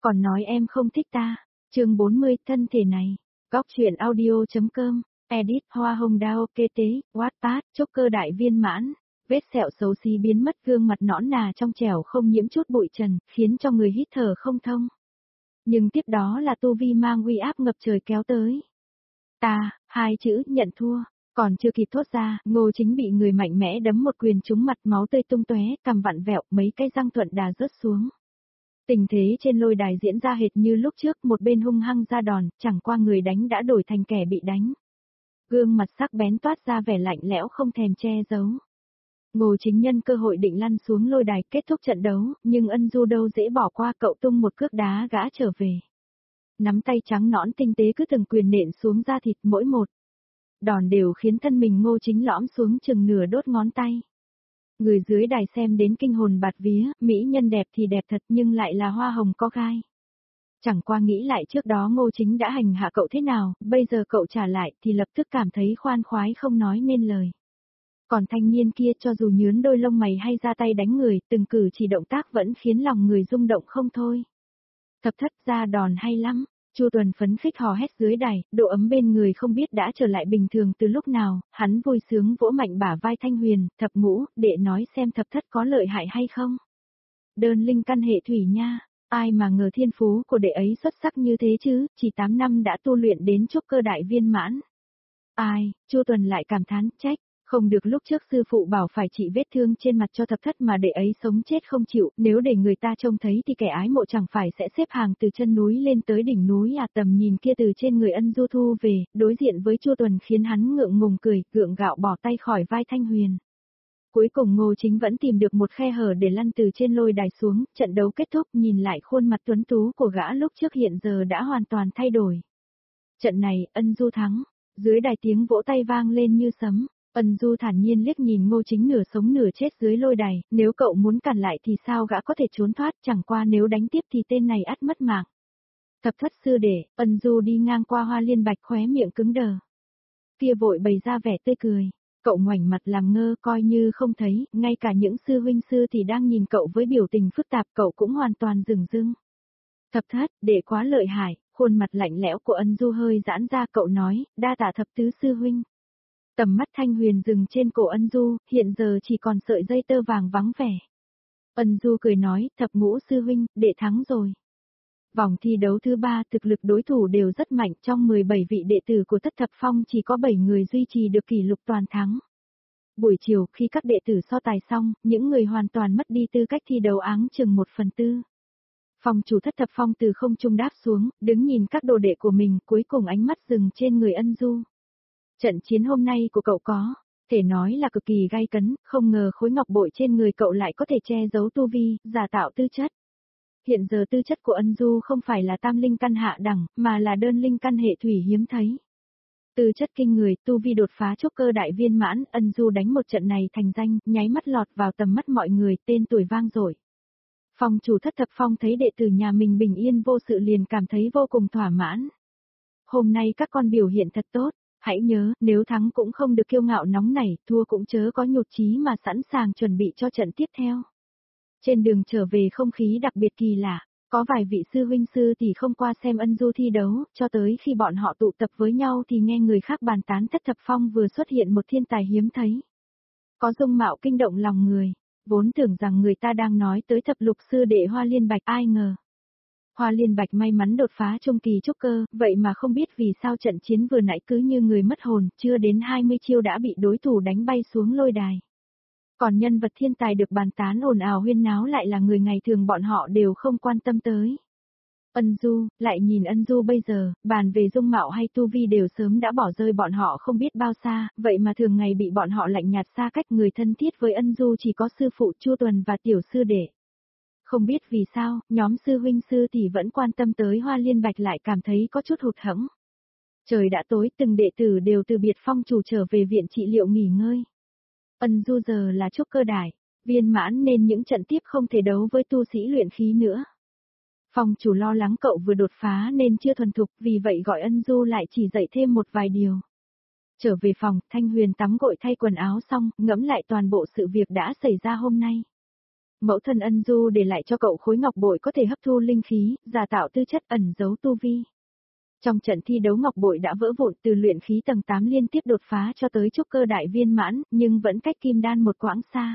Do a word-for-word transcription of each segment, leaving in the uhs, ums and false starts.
còn nói em không thích ta. Chương bốn mươi, thân thể này. Góc truyện audio.com, edit Hoa Hồng Đao kê tế, Wattpad, chốc cơ đại viên mãn. Vết sẹo xấu xí biến mất, gương mặt nõn nà trong trẻo không nhiễm chút bụi trần, khiến cho người hít thở không thông. Nhưng tiếp đó là tu vi mang uy áp ngập trời kéo tới. Ta, hai chữ nhận thua, còn chưa kịp thốt ra, Ngô Chính bị người mạnh mẽ đấm một quyền trúng mặt, máu tươi tung tóe, cằm vặn vẹo, mấy cái răng thuận đà rớt xuống. Tình thế trên lôi đài diễn ra hệt như lúc trước, một bên hung hăng ra đòn, chẳng qua người đánh đã đổi thành kẻ bị đánh. Gương mặt sắc bén toát ra vẻ lạnh lẽo không thèm che giấu. Ngô Chính nhân cơ hội định lăn xuống lôi đài kết thúc trận đấu, nhưng Ân Du đâu dễ bỏ qua, cậu tung một cước đá gã trở về. Nắm tay trắng nõn tinh tế cứ từng quyền nện xuống da thịt mỗi một. Đòn đều khiến thân mình Ngô Chính lõm xuống chừng nửa đốt ngón tay. Người dưới đài xem đến kinh hồn bạt vía, mỹ nhân đẹp thì đẹp thật nhưng lại là hoa hồng có gai. Chẳng qua nghĩ lại trước đó Ngô Chính đã hành hạ cậu thế nào, bây giờ cậu trả lại thì lập tức cảm thấy khoan khoái không nói nên lời. Còn thanh niên kia cho dù nhướn đôi lông mày hay ra tay đánh người, từng cử chỉ động tác vẫn khiến lòng người rung động không thôi. Thập thất ra đòn hay lắm, Chu Tuần phấn khích hò hét dưới đài, độ ấm bên người không biết đã trở lại bình thường từ lúc nào, hắn vui sướng vỗ mạnh bả vai Thanh Huyền, thập ngũ, đệ nói xem thập thất có lợi hại hay không. Đơn linh căn hệ thủy nha, ai mà ngờ thiên phú của đệ ấy xuất sắc như thế chứ, chỉ tám năm đã tu luyện đến trúc cơ đại viên mãn. Ai, Chu Tuần lại cảm thán, trách. Không được lúc trước sư phụ bảo phải trị vết thương trên mặt cho thập thất mà đệ ấy sống chết không chịu, nếu để người ta trông thấy thì kẻ ái mộ chẳng phải sẽ xếp hàng từ chân núi lên tới đỉnh núi à. Tầm nhìn kia từ trên người Ân Du thu về, đối diện với Chu Tuần khiến hắn ngượng ngùng cười, gượng gạo bỏ tay khỏi vai Thanh Huyền. Cuối cùng Ngô Chính vẫn tìm được một khe hở để lăn từ trên lôi đài xuống, trận đấu kết thúc, nhìn lại khuôn mặt tuấn tú của gã lúc trước hiện giờ đã hoàn toàn thay đổi. Trận này, Ân Du thắng, dưới đài tiếng vỗ tay vang lên như sấm. Ân Du thản nhiên liếc nhìn Ngô Chính nửa sống nửa chết dưới lôi đài, nếu cậu muốn cản lại thì sao gã có thể trốn thoát, chẳng qua nếu đánh tiếp thì tên này ắt mất mạng. Thập thất sư đệ, Ân Du đi ngang qua Hoa Liên Bạch khóe miệng cứng đờ. Kia vội bày ra vẻ tươi cười, cậu ngoảnh mặt làm ngơ coi như không thấy, ngay cả những sư huynh sư thì đang nhìn cậu với biểu tình phức tạp cậu cũng hoàn toàn dửng dưng. Thập thất, đệ quá lợi hại, khuôn mặt lạnh lẽo của Ân Du hơi giãn ra cậu nói, đa tạ thập tứ sư huynh. Tầm mắt Thanh Huyền dừng trên cổ Ân Du, hiện giờ chỉ còn sợi dây tơ vàng vắng vẻ. Ân Du cười nói, thập ngũ sư huynh, đệ thắng rồi. Vòng thi đấu thứ ba thực lực đối thủ đều rất mạnh, trong mười bảy vị đệ tử của Thất Thập Phong chỉ có bảy người duy trì được kỷ lục toàn thắng. Buổi chiều khi các đệ tử so tài xong, những người hoàn toàn mất đi tư cách thi đấu áng chừng một phần tư. Phong chủ Thất Thập Phong từ không trung đáp xuống, đứng nhìn các đồ đệ của mình, cuối cùng ánh mắt dừng trên người Ân Du. Trận chiến hôm nay của cậu có thể nói là cực kỳ gay cấn, không ngờ khối ngọc bội trên người cậu lại có thể che giấu tu vi, giả tạo tư chất. Hiện giờ tư chất của Ân Du không phải là tam linh căn hạ đẳng, mà là đơn linh căn hệ thủy hiếm thấy. Tư chất kinh người, tu vi đột phá trúc cơ đại viên mãn, Ân Du đánh một trận này thành danh, nháy mắt lọt vào tầm mắt mọi người, tên tuổi vang dội. Phong chủ Thất Thập Phong thấy đệ tử nhà mình bình yên vô sự liền cảm thấy vô cùng thỏa mãn. Hôm nay các con biểu hiện thật tốt. Hãy nhớ, nếu thắng cũng không được kiêu ngạo nóng nảy, thua cũng chớ có nhụt chí mà sẵn sàng chuẩn bị cho trận tiếp theo. Trên đường trở về không khí đặc biệt kỳ lạ, có vài vị sư huynh sư thì không qua xem Ân Du thi đấu, cho tới khi bọn họ tụ tập với nhau thì nghe người khác bàn tán Thất Thập Phong vừa xuất hiện một thiên tài hiếm thấy. Có dung mạo kinh động lòng người, vốn tưởng rằng người ta đang nói tới thập lục sư đệ Hoa Liên Bạch, ai ngờ. Hoa Liên Bạch may mắn đột phá trung kỳ trúc cơ, vậy mà không biết vì sao trận chiến vừa nãy cứ như người mất hồn, chưa đến hai mươi chiêu đã bị đối thủ đánh bay xuống lôi đài. Còn nhân vật thiên tài được bàn tán ồn ào huyên náo lại là người ngày thường bọn họ đều không quan tâm tới. Ân Du, lại nhìn Ân Du bây giờ, bàn về dung mạo hay tu vi đều sớm đã bỏ rơi bọn họ không biết bao xa, vậy mà thường ngày bị bọn họ lạnh nhạt xa cách. Người thân thiết với Ân Du chỉ có sư phụ Chu Tuần và tiểu sư đệ. Không biết vì sao, nhóm sư huynh sư thì vẫn quan tâm tới Hoa Liên Bạch lại cảm thấy có chút hụt hẫng. Trời đã tối, từng đệ tử đều từ biệt phong chủ trở về viện trị liệu nghỉ ngơi. Ân Du giờ là trúc cơ đại viên mãn nên những trận tiếp không thể đấu với tu sĩ luyện khí nữa. Phong chủ lo lắng cậu vừa đột phá nên chưa thuần thục, vì vậy gọi Ân Du lại chỉ dạy thêm một vài điều. Trở về phòng, Thanh Huyền tắm gội thay quần áo xong, ngẫm lại toàn bộ sự việc đã xảy ra hôm nay. Mẫu thân Ân Du để lại cho cậu khối ngọc bội có thể hấp thu linh khí, giả tạo tư chất ẩn giấu tu vi. Trong trận thi đấu ngọc bội đã vỡ vụn từ luyện khí tầng tám liên tiếp đột phá cho tới trúc cơ đại viên mãn, nhưng vẫn cách kim đan một quãng xa.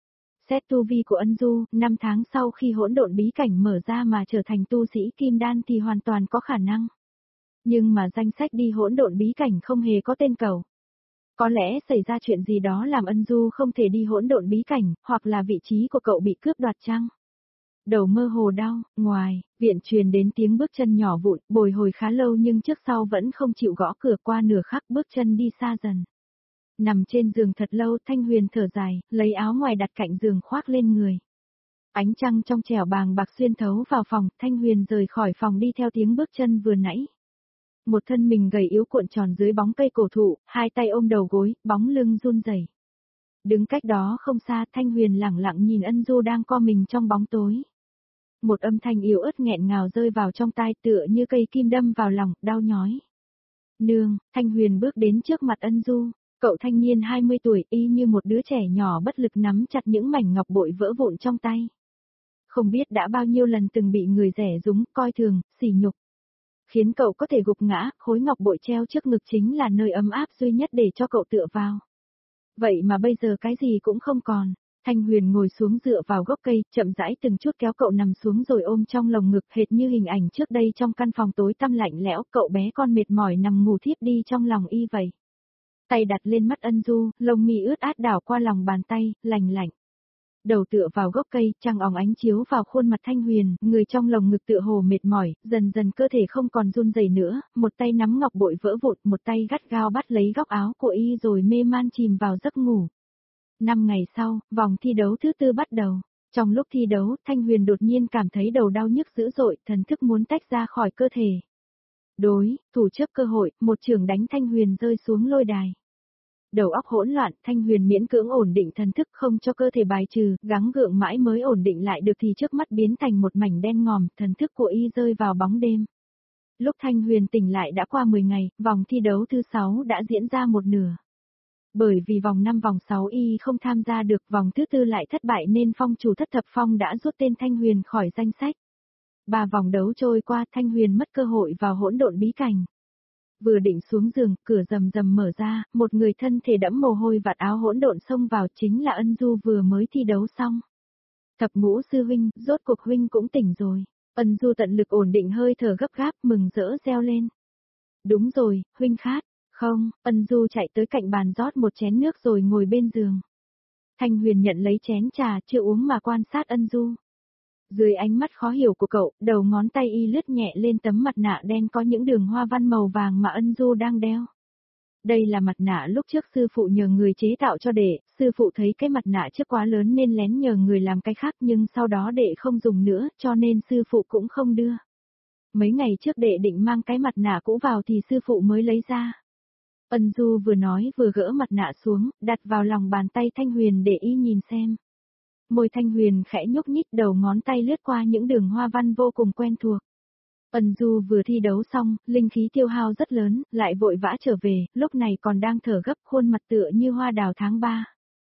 Xét tu vi của Ân Du, năm tháng sau khi hỗn độn bí cảnh mở ra mà trở thành tu sĩ kim đan thì hoàn toàn có khả năng. Nhưng mà danh sách đi hỗn độn bí cảnh không hề có tên cậu. Có lẽ xảy ra chuyện gì đó làm Ân Du không thể đi hỗn độn bí cảnh, hoặc là vị trí của cậu bị cướp đoạt chăng? Đầu mơ hồ đau, ngoài, viện truyền đến tiếng bước chân nhỏ vụn, bồi hồi khá lâu nhưng trước sau vẫn không chịu gõ cửa, qua nửa khắc bước chân đi xa dần. Nằm trên giường thật lâu, Thanh Huyền thở dài, lấy áo ngoài đặt cạnh giường khoác lên người. Ánh trăng trong trẻo bàng bạc xuyên thấu vào phòng, Thanh Huyền rời khỏi phòng đi theo tiếng bước chân vừa nãy. Một thân mình gầy yếu cuộn tròn dưới bóng cây cổ thụ, hai tay ôm đầu gối, bóng lưng run rẩy. Đứng cách đó không xa, Thanh Huyền lẳng lặng nhìn Ân Du đang co mình trong bóng tối. Một âm thanh yếu ớt nghẹn ngào rơi vào trong tai tựa như cây kim đâm vào lòng, đau nhói. Nương, Thanh Huyền bước đến trước mặt Ân Du, cậu thanh niên hai mươi tuổi y như một đứa trẻ nhỏ bất lực nắm chặt những mảnh ngọc bội vỡ vụn trong tay. Không biết đã bao nhiêu lần từng bị người rẻ rúng, coi thường, sỉ nhục. Khiến cậu có thể gục ngã, khối ngọc bội treo trước ngực chính là nơi ấm áp duy nhất để cho cậu tựa vào. Vậy mà bây giờ cái gì cũng không còn. Thanh Huyền ngồi xuống dựa vào gốc cây, chậm rãi từng chút kéo cậu nằm xuống rồi ôm trong lồng ngực, hệt như hình ảnh trước đây trong căn phòng tối tăm lạnh lẽo, cậu bé con mệt mỏi nằm ngủ thiếp đi trong lòng y vậy. Tay đặt lên mắt Ân Du, lông mi ướt át đảo qua lòng bàn tay, lành lạnh. Đầu tựa vào gốc cây, trăng óng ánh chiếu vào khuôn mặt Thanh Huyền, người trong lồng ngực tựa hồ mệt mỏi, dần dần cơ thể không còn run rẩy nữa, một tay nắm ngọc bội vỡ vụn, một tay gắt gao bắt lấy góc áo của y rồi mê man chìm vào giấc ngủ. Năm ngày sau, vòng thi đấu thứ tư bắt đầu. Trong lúc thi đấu, Thanh Huyền đột nhiên cảm thấy đầu đau nhức dữ dội, thần thức muốn tách ra khỏi cơ thể. Đối, thủ trước cơ hội, một trường đánh Thanh Huyền rơi xuống lôi đài. Đầu óc hỗn loạn, Thanh Huyền miễn cưỡng ổn định thần thức không cho cơ thể bài trừ, gắng gượng mãi mới ổn định lại được thì trước mắt biến thành một mảnh đen ngòm, thần thức của y rơi vào bóng đêm. Lúc Thanh Huyền tỉnh lại đã qua mười ngày, vòng thi đấu thứ sáu đã diễn ra một nửa. Bởi vì vòng năm vòng sáu y không tham gia được, vòng thứ tư lại thất bại nên phong chủ Thất Thập Phong đã rút tên Thanh Huyền khỏi danh sách. Ba vòng đấu trôi qua, Thanh Huyền mất cơ hội vào hỗn độn bí cảnh. Vừa định xuống giường, cửa rầm rầm mở ra, một người thân thể đẫm mồ hôi vạt áo hỗn độn xông vào, chính là Ân Du vừa mới thi đấu xong. Thập Ngũ sư huynh, rốt cuộc huynh cũng tỉnh rồi. Ân Du tận lực ổn định hơi thở gấp gáp, mừng rỡ reo lên. Đúng rồi, huynh khát. Không, Ân Du chạy tới cạnh bàn rót một chén nước rồi ngồi bên giường. Thanh Huyền nhận lấy chén trà chưa uống mà quan sát Ân Du. Dưới ánh mắt khó hiểu của cậu, đầu ngón tay y lướt nhẹ lên tấm mặt nạ đen có những đường hoa văn màu vàng mà Ân Du đang đeo. Đây là mặt nạ lúc trước sư phụ nhờ người chế tạo cho đệ, sư phụ thấy cái mặt nạ trước quá lớn nên lén nhờ người làm cái khác nhưng sau đó đệ không dùng nữa cho nên sư phụ cũng không đưa. Mấy ngày trước đệ định mang cái mặt nạ cũ vào thì sư phụ mới lấy ra. Ân Du vừa nói vừa gỡ mặt nạ xuống, đặt vào lòng bàn tay Thanh Huyền để y nhìn xem. Môi Thanh Huyền khẽ nhúc nhích, đầu ngón tay lướt qua những đường hoa văn vô cùng quen thuộc. Ân Du vừa thi đấu xong, linh khí tiêu hao rất lớn, lại vội vã trở về, lúc này còn đang thở gấp, khuôn mặt tựa như hoa đào tháng ba.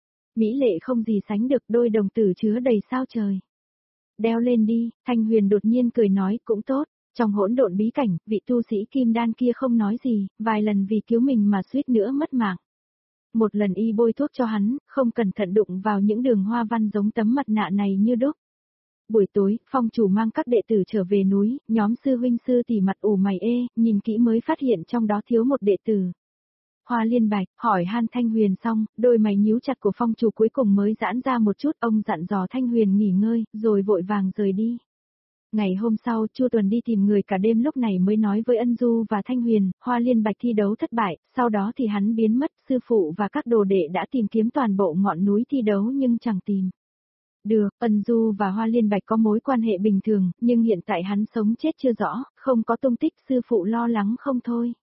Mỹ lệ không gì sánh được, đôi đồng tử chứa đầy sao trời. Đeo lên đi, Thanh Huyền đột nhiên cười nói, cũng tốt. Trong hỗn độn bí cảnh, vị tu sĩ kim đan kia không nói gì, vài lần vì cứu mình mà suýt nữa mất mạng. Một lần y bôi thuốc cho hắn, không cẩn thận đụng vào những đường hoa văn giống tấm mặt nạ này như đúc. Buổi tối, phong chủ mang các đệ tử trở về núi, nhóm sư huynh sư tỷ mặt ủ mày ê, nhìn kỹ mới phát hiện trong đó thiếu một đệ tử. Hoa Liên Bạch, hỏi han Thanh Huyền xong, đôi mày nhíu chặt của phong chủ cuối cùng mới giãn ra một chút, ông dặn dò Thanh Huyền nghỉ ngơi, rồi vội vàng rời đi. Ngày hôm sau, Chu Tuần đi tìm người cả đêm lúc này mới nói với Ân Du và Thanh Huyền, Hoa Liên Bạch thi đấu thất bại, sau đó thì hắn biến mất, sư phụ và các đồ đệ đã tìm kiếm toàn bộ ngọn núi thi đấu nhưng chẳng tìm. Được, Ân Du và Hoa Liên Bạch có mối quan hệ bình thường, nhưng hiện tại hắn sống chết chưa rõ, không có tung tích, sư phụ lo lắng không thôi.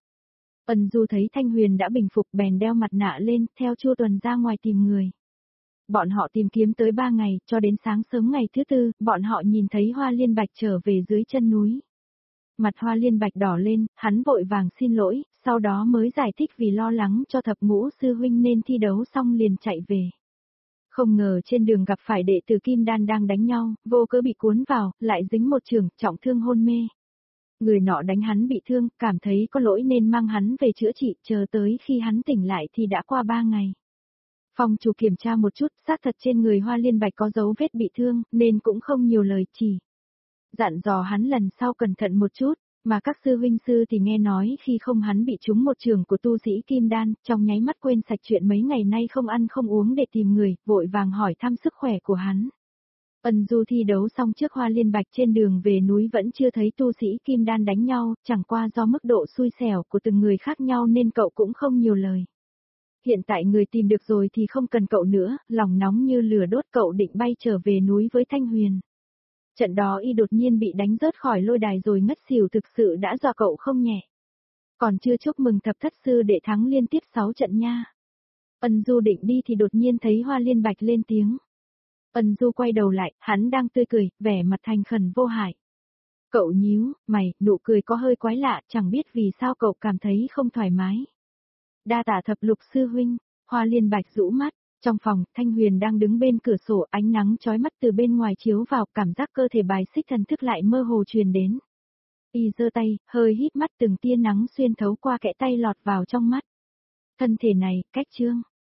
Ân Du thấy Thanh Huyền đã bình phục bèn đeo mặt nạ lên, theo Chu Tuần ra ngoài tìm người. Bọn họ tìm kiếm tới ba ngày, cho đến sáng sớm ngày thứ tư, bọn họ nhìn thấy Hoa Liên Bạch trở về dưới chân núi. Mặt Hoa Liên Bạch đỏ lên, hắn vội vàng xin lỗi, sau đó mới giải thích vì lo lắng cho Thập Ngũ sư huynh nên thi đấu xong liền chạy về. Không ngờ trên đường gặp phải đệ tử Kim Đan đang đánh nhau, vô cớ bị cuốn vào, lại dính một trường, trọng thương hôn mê. Người nọ đánh hắn bị thương, cảm thấy có lỗi nên mang hắn về chữa trị, chờ tới khi hắn tỉnh lại thì đã qua ba ngày. Phòng chủ kiểm tra một chút, xác thật trên người Hoa Liên Bạch có dấu vết bị thương, nên cũng không nhiều lời chỉ. Dặn dò hắn lần sau cẩn thận một chút, mà các sư huynh sư thì nghe nói khi không hắn bị trúng một trường của tu sĩ Kim Đan, trong nháy mắt quên sạch chuyện mấy ngày nay không ăn không uống để tìm người, vội vàng hỏi thăm sức khỏe của hắn. Ân Du thi đấu xong trước Hoa Liên Bạch trên đường về núi vẫn chưa thấy tu sĩ Kim Đan đánh nhau, chẳng qua do mức độ xui xẻo của từng người khác nhau nên cậu cũng không nhiều lời. Hiện tại người tìm được rồi thì không cần cậu nữa, lòng nóng như lửa đốt, cậu định bay trở về núi với Thanh Huyền. Trận đó y đột nhiên bị đánh rớt khỏi lôi đài rồi ngất xỉu, thực sự đã dọa cậu không nhẹ. Còn chưa chúc mừng thập thất sư đệ thắng liên tiếp sáu trận nha. Ân Du định đi thì đột nhiên thấy Hoa Liên Bạch lên tiếng. Ân Du quay đầu lại, hắn đang tươi cười, vẻ mặt thành khẩn vô hại. Cậu nhíu mày, nụ cười có hơi quái lạ, chẳng biết vì sao cậu cảm thấy không thoải mái. Đa tạ thập lục sư huynh. Hoa Liên Bạch rũ mắt. Trong phòng, Thanh Huyền đang đứng bên cửa sổ, ánh nắng chói mắt từ bên ngoài chiếu vào, cảm giác cơ thể bài xích thần thức lại mơ hồ truyền đến. Y giơ tay, hơi híp mắt, từng tia nắng xuyên thấu qua kẽ tay lọt vào trong mắt. Thân thể này, cách trương,